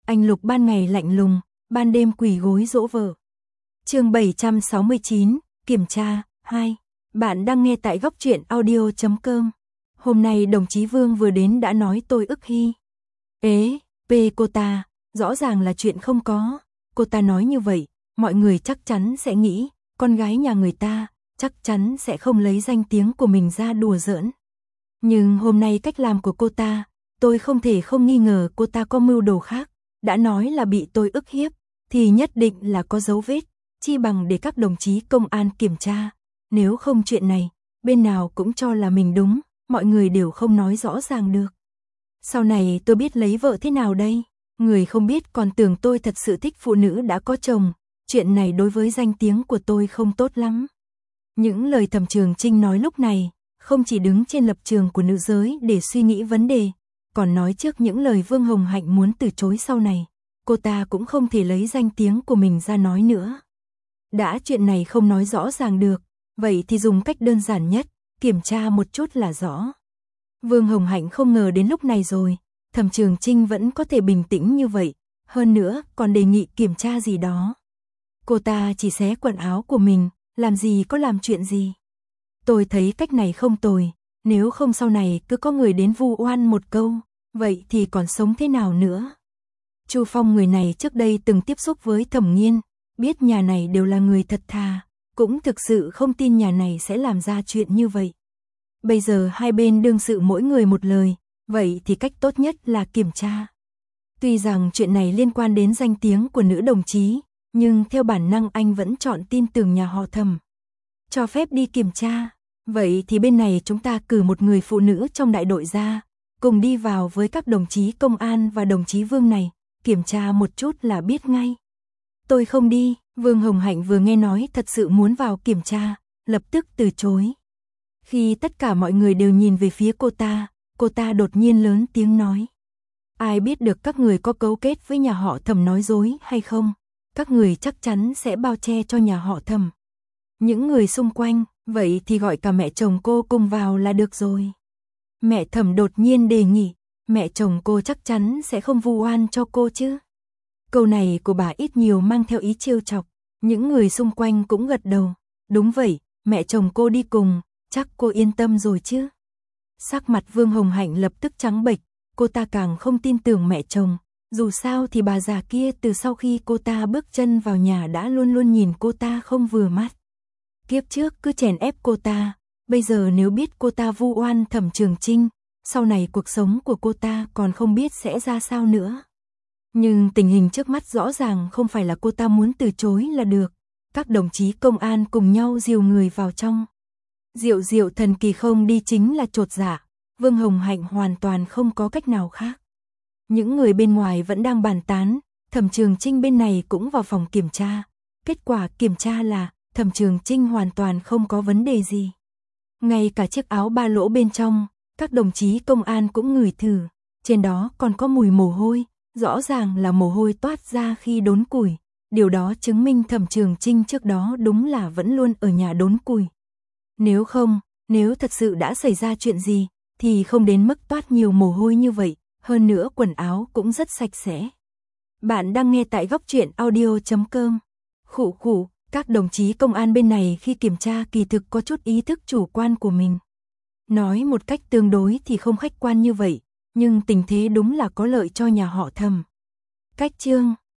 Anh Lục ban ngày lạnh lùng, ban đêm quỳ gối dỗ vợ. Chương 769, kiểm tra 2. Bạn đang nghe tại góc truyện audio.com. Hôm nay đồng chí Vương vừa đến đã nói tôi ức hi. Cô ta, rõ ràng là chuyện không có. Cô ta nói như vậy, mọi người chắc chắn sẽ nghĩ, con gái nhà người ta, chắc chắn sẽ không lấy danh tiếng của mình ra đùa giỡn. Nhưng hôm nay cách làm của cô ta, tôi không thể không nghi ngờ cô ta có mưu đồ khác. Đã nói là bị tôi ức hiếp, thì nhất định là có dấu vết, chi bằng để các đồng chí công an kiểm tra. Nếu không chuyện này, bên nào cũng cho là mình đúng, mọi người đều không nói rõ ràng được. Sau này tôi biết lấy vợ thế nào đây? Người không biết còn tưởng tôi thật sự thích phụ nữ đã có chồng, chuyện này đối với danh tiếng của tôi không tốt lắm. Những lời Thẩm Trường Chinh nói lúc này, không chỉ đứng trên lập trường của nữ giới để suy nghĩ vấn đề, còn nói trước những lời Vương Hồng Hạnh muốn từ chối sau này, cô ta cũng không thể lấy danh tiếng của mình ra nói nữa. Đã chuyện này không nói rõ ràng được, vậy thì dùng cách đơn giản nhất, kiểm tra một chút là rõ. Vương Hồng Hạnh không ngờ đến lúc này rồi, Thẩm Trường Chinh vẫn có thể bình tĩnh như vậy, hơn nữa còn đề nghị kiểm tra gì đó. Cô ta chỉ xé quần áo của mình, làm gì có làm chuyện gì. Tôi thấy cách này không tồi, nếu không sau này cứ có người đến vu oan một câu, vậy thì còn sống thế nào nữa. Chu Phong người này trước đây từng tiếp xúc với Thẩm Nghiên, biết nhà này đều là người thật thà, cũng thực sự không tin nhà này sẽ làm ra chuyện như vậy. Bây giờ hai bên đương sự mỗi người một lời, vậy thì cách tốt nhất là kiểm tra. Tuy rằng chuyện này liên quan đến danh tiếng của nữ đồng chí, nhưng theo bản năng anh vẫn chọn tin tưởng nhà họ Thẩm. Cho phép đi kiểm tra, vậy thì bên này chúng ta cử một người phụ nữ trong đại đội ra, cùng đi vào với các đồng chí công an và đồng chí Vương này, kiểm tra một chút là biết ngay. Tôi không đi, Vương Hồng Hạnh vừa nghe nói thật sự muốn vào kiểm tra, lập tức từ chối. Khi tất cả mọi người đều nhìn về phía cô ta đột nhiên lớn tiếng nói. Ai biết được các người có cấu kết với nhà họ Thẩm nói dối hay không? Các người chắc chắn sẽ bao che cho nhà họ Thẩm. Những người xung quanh, vậy thì gọi cả mẹ chồng cô cùng vào là được rồi. Mẹ Thẩm đột nhiên đề nghị, mẹ chồng cô chắc chắn sẽ không vu oan cho cô chứ. Câu này của bà ít nhiều mang theo ý trêu chọc, những người xung quanh cũng gật đầu. Đúng vậy, mẹ chồng cô đi cùng, chắc cô yên tâm rồi chứ. Sắc mặt Vương Hồng Hạnh lập tức trắng bệch, cô ta càng không tin tưởng mẹ chồng. Dù sao thì bà già kia từ sau khi cô ta bước chân vào nhà đã luôn luôn nhìn cô ta không vừa mắt. Kiếp trước cứ chèn ép cô ta, bây giờ nếu biết cô ta vu oan Thẩm Trường Chinh, sau này cuộc sống của cô ta còn không biết sẽ ra sao nữa. Nhưng tình hình trước mắt rõ ràng không phải là cô ta muốn từ chối là được. Các đồng chí công an cùng nhau dìu người vào trong. Diệu thần kỳ không đi chính là chột dạ, Vương Hồng Hạnh hoàn toàn không có cách nào khác. Những người bên ngoài vẫn đang bàn tán, Thẩm Trường Chinh bên này cũng vào phòng kiểm tra. Kết quả kiểm tra là Thẩm Trường Chinh hoàn toàn không có vấn đề gì. Ngay cả chiếc áo ba lỗ bên trong, các đồng chí công an cũng ngửi thử, trên đó còn có mùi mồ hôi, rõ ràng là mồ hôi toát ra khi đốn củi. Điều đó chứng minh Thẩm Trường Chinh trước đó đúng là vẫn luôn ở nhà đốn củi. Nếu thật sự đã xảy ra chuyện gì, thì không đến mức toát nhiều mồ hôi như vậy, hơn nữa quần áo cũng rất sạch sẽ. Bạn đang nghe tại góc truyện audio.com. Các đồng chí công an bên này khi kiểm tra kỳ thực có chút ý thức chủ quan của mình. Nói một cách tương đối thì không khách quan như vậy, nhưng tình thế đúng là có lợi cho nhà họ Thẩm. Cách chương